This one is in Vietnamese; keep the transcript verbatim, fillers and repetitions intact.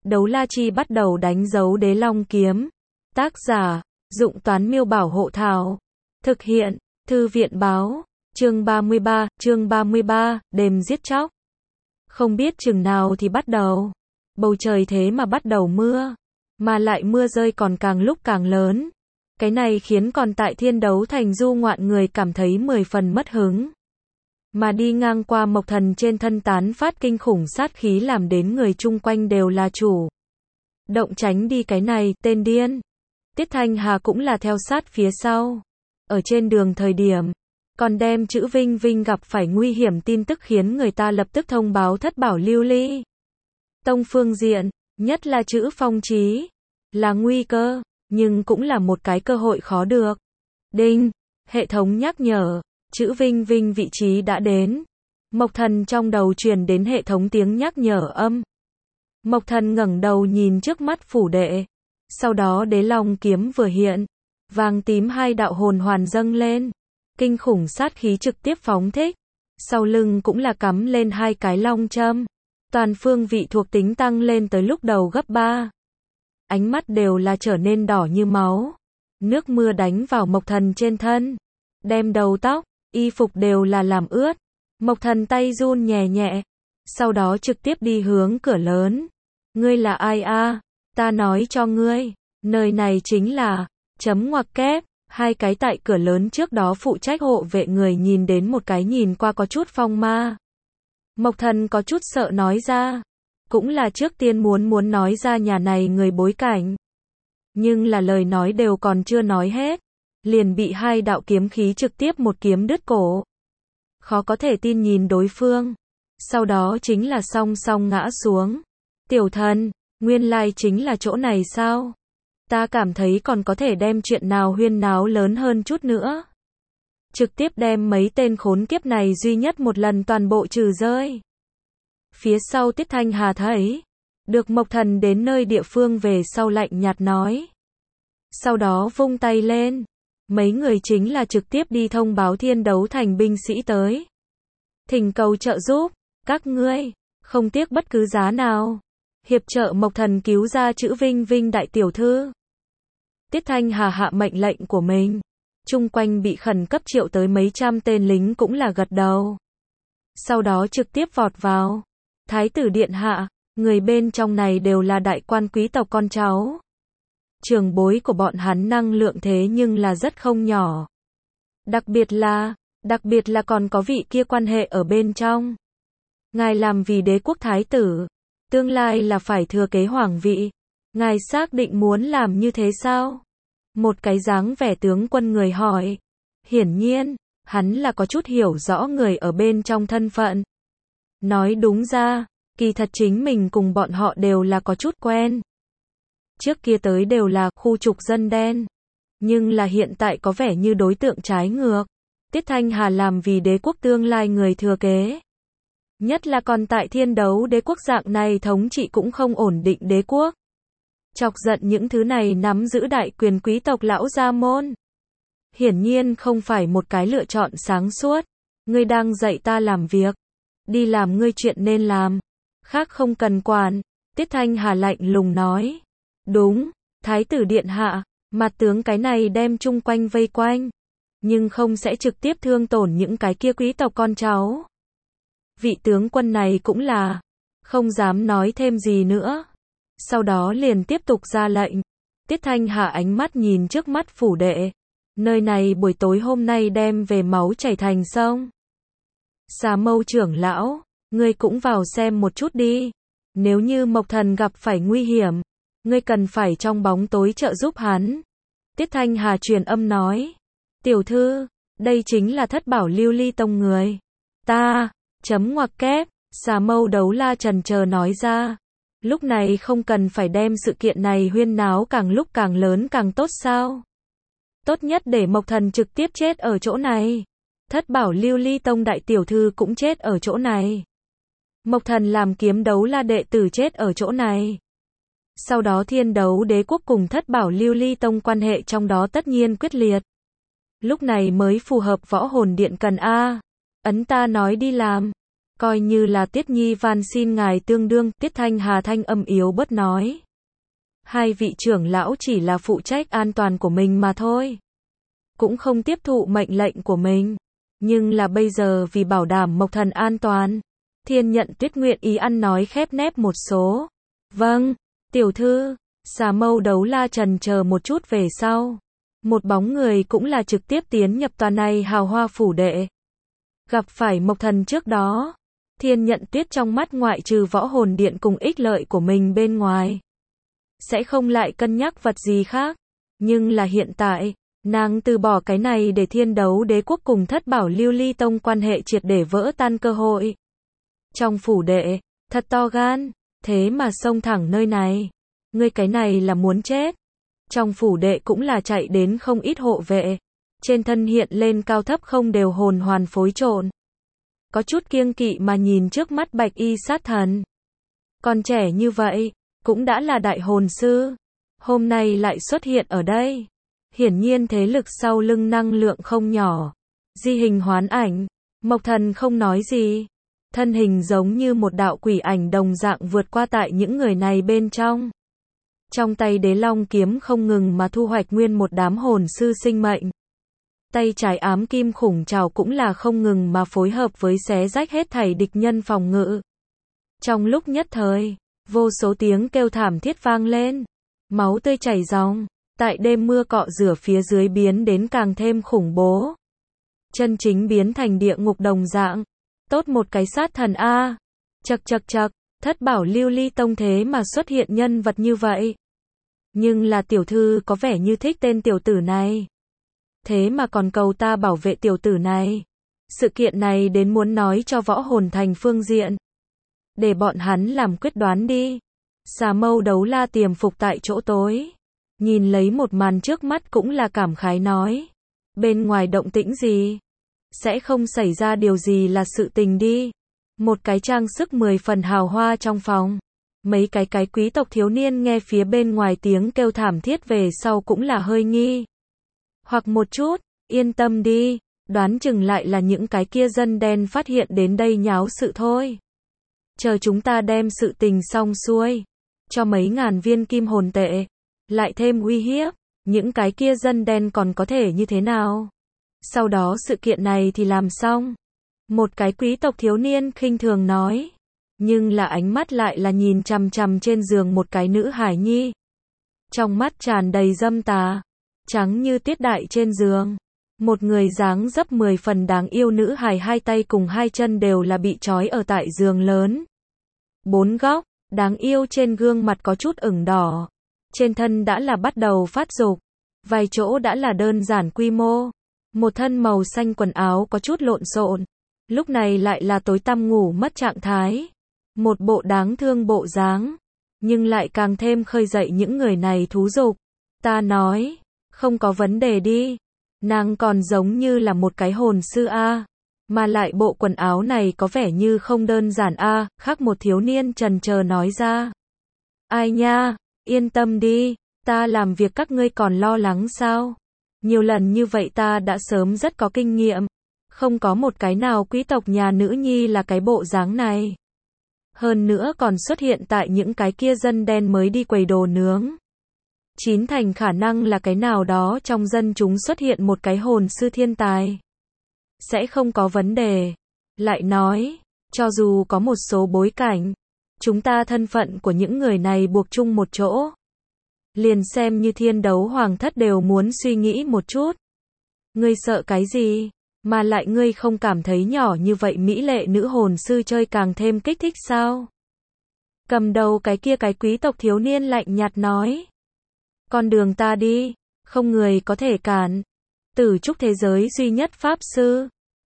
Đấu la chi bắt đầu đánh dấu đế long kiếm. Tác giả, Dụng Toán Miêu Bảo Hộ Thảo. Thực hiện, Thư viện Báo. Chương ba mươi ba, chương ba mươi ba, đêm giết chóc. Không biết chừng nào thì bắt đầu. Bầu trời thế mà bắt đầu mưa. Mà lại mưa rơi còn càng lúc càng lớn. Cái này khiến còn tại Thiên Đấu Thành du ngoạn người cảm thấy mười phần mất hứng. Mà đi ngang qua Mộc Thần trên thân tán phát kinh khủng sát khí làm đến người chung quanh đều là chủ động tránh đi cái này, tên điên. Tiết Thanh Hà cũng là theo sát phía sau. Ở trên đường thời điểm, còn đem chữ Vinh Vinh gặp phải nguy hiểm tin tức khiến người ta lập tức thông báo Thất Bảo Lưu Ly Tông phương diện, nhất là chữ Phong Chí, là nguy cơ, nhưng cũng là một cái cơ hội khó được. Đinh, hệ thống nhắc nhở, chữ Vinh Vinh vị trí đã đến. Mộc Thần trong đầu truyền đến hệ thống tiếng nhắc nhở âm. Mộc Thần ngẩng đầu nhìn trước mắt phủ đệ. Sau đó đế long kiếm vừa hiện, vàng tím hai đạo hồn hoàn dâng lên. Kinh khủng sát khí trực tiếp phóng thích. Sau lưng cũng là cắm lên hai cái long châm. Toàn phương vị thuộc tính tăng lên tới lúc đầu gấp ba. Ánh mắt đều là trở nên đỏ như máu. Nước mưa đánh vào Mộc Thần trên thân. Đem đầu tóc, y phục đều là làm ướt. Mộc Thần tay run nhẹ nhẹ. Sau đó trực tiếp đi hướng cửa lớn. Ngươi là ai a? Ta nói cho ngươi. Nơi này chính là chấm ngoặc kép. Hai cái tại cửa lớn trước đó phụ trách hộ vệ người nhìn đến một cái nhìn qua có chút phong ma. Mộc Thần có chút sợ nói ra. Cũng là trước tiên muốn muốn nói ra nhà này người bối cảnh. Nhưng là lời nói đều còn chưa nói hết. Liền bị hai đạo kiếm khí trực tiếp một kiếm đứt cổ. Khó có thể tin nhìn đối phương. Sau đó chính là song song ngã xuống. Tiểu thần, nguyên lai chính là chỗ này sao? Ta cảm thấy còn có thể đem chuyện nào huyên náo lớn hơn chút nữa. Trực tiếp đem mấy tên khốn kiếp này duy nhất một lần toàn bộ trừ rơi. Phía sau Tiết Thanh Hà thấy. Được Mộc Thần đến nơi địa phương về sau lạnh nhạt nói. Sau đó vung tay lên. Mấy người chính là trực tiếp đi thông báo Thiên Đấu Thành binh sĩ tới. Thỉnh cầu trợ giúp, các ngươi, không tiếc bất cứ giá nào. Hiệp trợ Mộc Thần cứu ra chữ Vinh Vinh đại tiểu thư. Tiết Thanh Hà hạ mệnh lệnh của mình. Chung quanh bị khẩn cấp triệu tới mấy trăm tên lính cũng là gật đầu. Sau đó trực tiếp vọt vào. Thái tử điện hạ, người bên trong này đều là đại quan quý tộc con cháu. Trường bối của bọn hắn năng lượng thế nhưng là rất không nhỏ. Đặc biệt là, đặc biệt là còn có vị kia quan hệ ở bên trong. Ngài làm vì đế quốc thái tử, tương lai là phải thừa kế hoàng vị. Ngài xác định muốn làm như thế sao? Một cái dáng vẻ tướng quân người hỏi. Hiển nhiên, hắn là có chút hiểu rõ người ở bên trong thân phận. Nói đúng ra, kỳ thật chính mình cùng bọn họ đều là có chút quen. Trước kia tới đều là khu trục dân đen. Nhưng là hiện tại có vẻ như đối tượng trái ngược. Tiết Thanh Hà làm vì đế quốc tương lai người thừa kế. Nhất là còn tại Thiên Đấu đế quốc dạng này thống trị cũng không ổn định đế quốc. Chọc giận những thứ này nắm giữ đại quyền quý tộc lão gia môn. Hiển nhiên không phải một cái lựa chọn sáng suốt. Ngươi đang dạy ta làm việc. Đi làm ngươi chuyện nên làm. Khác không cần quản. Tiết Thanh Hà lạnh lùng nói. Đúng, Thái tử điện hạ, mặt tướng cái này đem chung quanh vây quanh. Nhưng không sẽ trực tiếp thương tổn những cái kia quý tộc con cháu. Vị tướng quân này cũng là, không dám nói thêm gì nữa. Sau đó liền tiếp tục ra lệnh. Tiết Thanh Hà ánh mắt nhìn trước mắt phủ đệ. Nơi này buổi tối hôm nay đem về máu chảy thành sông. Xà Mâu trưởng lão, ngươi cũng vào xem một chút đi. Nếu như Mộc Thần gặp phải nguy hiểm, ngươi cần phải trong bóng tối trợ giúp hắn. Tiết Thanh Hà truyền âm nói. Tiểu thư, đây chính là Thất Bảo Lưu Ly Tông người. Ta, chấm ngoặc kép, Xà Mâu đấu la trần chờ nói ra. Lúc này không cần phải đem sự kiện này huyên náo càng lúc càng lớn càng tốt sao? Tốt nhất để Mộc Thần trực tiếp chết ở chỗ này. Thất Bảo Lưu Ly Tông đại tiểu thư cũng chết ở chỗ này. Mộc Thần làm kiếm đấu la đệ tử chết ở chỗ này. Sau đó Thiên Đấu đế quốc cùng Thất Bảo Lưu Ly Tông quan hệ trong đó tất nhiên quyết liệt. Lúc này mới phù hợp võ hồn điện cần a. Ấn ta nói đi làm. Coi như là Tiết Nhi van xin ngài tương đương, Tiết Thanh Hà thanh âm yếu bớt nói. Hai vị trưởng lão chỉ là phụ trách an toàn của mình mà thôi. Cũng không tiếp thụ mệnh lệnh của mình. Nhưng là bây giờ vì bảo đảm Mộc Thần an toàn. Thiên Nhận Tuyết nguyện ý ăn nói khép nép một số. Vâng, tiểu thư, Xà Mâu Đấu La trần chờ một chút về sau. Một bóng người cũng là trực tiếp tiến nhập tòa này hào hoa phủ đệ. Gặp phải Mộc Thần trước đó. Thiên Nhận Tuyết trong mắt ngoại trừ võ hồn điện cùng ích lợi của mình bên ngoài. Sẽ không lại cân nhắc vật gì khác. Nhưng là hiện tại, nàng từ bỏ cái này để Thiên Đấu Đế quốc cùng Thất Bảo Lưu Ly Tông quan hệ triệt để vỡ tan cơ hội. Trong phủ đệ, thật to gan, thế mà xông thẳng nơi này. Ngươi cái này là muốn chết. Trong phủ đệ cũng là chạy đến không ít hộ vệ. Trên thân hiện lên cao thấp không đều hồn hoàn phối trộn. Có chút kiêng kỵ mà nhìn trước mắt bạch y sát thần. Còn trẻ như vậy, cũng đã là đại hồn sư. Hôm nay lại xuất hiện ở đây. Hiển nhiên thế lực sau lưng năng lượng không nhỏ. Di hình hoán ảnh. Mộc Thần không nói gì. Thân hình giống như một đạo quỷ ảnh đồng dạng vượt qua tại những người này bên trong. Trong tay Đế Long kiếm không ngừng mà thu hoạch nguyên một đám hồn sư sinh mệnh. Tay trái ám kim khủng trảo cũng là không ngừng mà phối hợp với xé rách hết thảy địch nhân phòng ngự. Trong lúc nhất thời, vô số tiếng kêu thảm thiết vang lên. Máu tươi chảy ròng. Tại đêm mưa cọ rửa phía dưới biến đến càng thêm khủng bố. Chân chính biến thành địa ngục đồng dạng. Tốt một cái sát thần A. Chậc chậc chậc, Thất Bảo Lưu Ly Tông thế mà xuất hiện nhân vật như vậy. Nhưng là tiểu thư có vẻ như thích tên tiểu tử này. Thế mà còn cầu ta bảo vệ tiểu tử này. Sự kiện này đến muốn nói cho võ hồn thành phương diện. Để bọn hắn làm quyết đoán đi. Xà Mâu Đấu La tiềm phục tại chỗ tối. Nhìn lấy một màn trước mắt cũng là cảm khái nói. Bên ngoài động tĩnh gì? Sẽ không xảy ra điều gì là sự tình đi. Một cái trang sức mười phần hào hoa trong phòng. Mấy cái cái quý tộc thiếu niên nghe phía bên ngoài tiếng kêu thảm thiết về sau cũng là hơi nghi. Hoặc một chút, yên tâm đi, đoán chừng lại là những cái kia dân đen phát hiện đến đây nháo sự thôi. Chờ chúng ta đem sự tình xong xuôi, cho mấy ngàn viên kim hồn tệ, lại thêm uy hiếp, những cái kia dân đen còn có thể như thế nào? Sau đó sự kiện này thì làm xong. Một cái quý tộc thiếu niên khinh thường nói. Nhưng là ánh mắt lại là nhìn chằm chằm trên giường một cái nữ hải nhi. Trong mắt tràn đầy dâm tà. Trắng như tiết đại trên giường. Một người dáng dấp mười phần đáng yêu nữ hài hai tay cùng hai chân đều là bị trói ở tại giường lớn. Bốn góc, đáng yêu trên gương mặt có chút ửng đỏ. Trên thân đã là bắt đầu phát dục. Vài chỗ đã là đơn giản quy mô. Một thân màu xanh quần áo có chút lộn xộn. Lúc này lại là tối tăm ngủ mất trạng thái. Một bộ đáng thương bộ dáng. Nhưng lại càng thêm khơi dậy những người này thú dục. Ta nói, không có vấn đề đi. Nàng còn giống như là một cái hồn sư A. Mà lại bộ quần áo này có vẻ như không đơn giản A. Khác một thiếu niên trần chờ nói ra. Ai nha, yên tâm đi. Ta làm việc các ngươi còn lo lắng sao? Nhiều lần như vậy ta đã sớm rất có kinh nghiệm. Không có một cái nào quý tộc nhà nữ nhi là cái bộ dáng này. Hơn nữa còn xuất hiện tại những cái kia dân đen mới đi quầy đồ nướng. Chín thành khả năng là cái nào đó trong dân chúng xuất hiện một cái hồn sư thiên tài. Sẽ không có vấn đề. Lại nói, cho dù có một số bối cảnh, chúng ta thân phận của những người này buộc chung một chỗ. Liền xem như thiên đấu hoàng thất đều muốn suy nghĩ một chút. Ngươi sợ cái gì? Mà lại ngươi không cảm thấy nhỏ như vậy mỹ lệ nữ hồn sư chơi càng thêm kích thích sao? Cầm đầu cái kia cái quý tộc thiếu niên lạnh nhạt nói. Con đường ta đi, không người có thể cản. Tử trúc thế giới duy nhất pháp sư,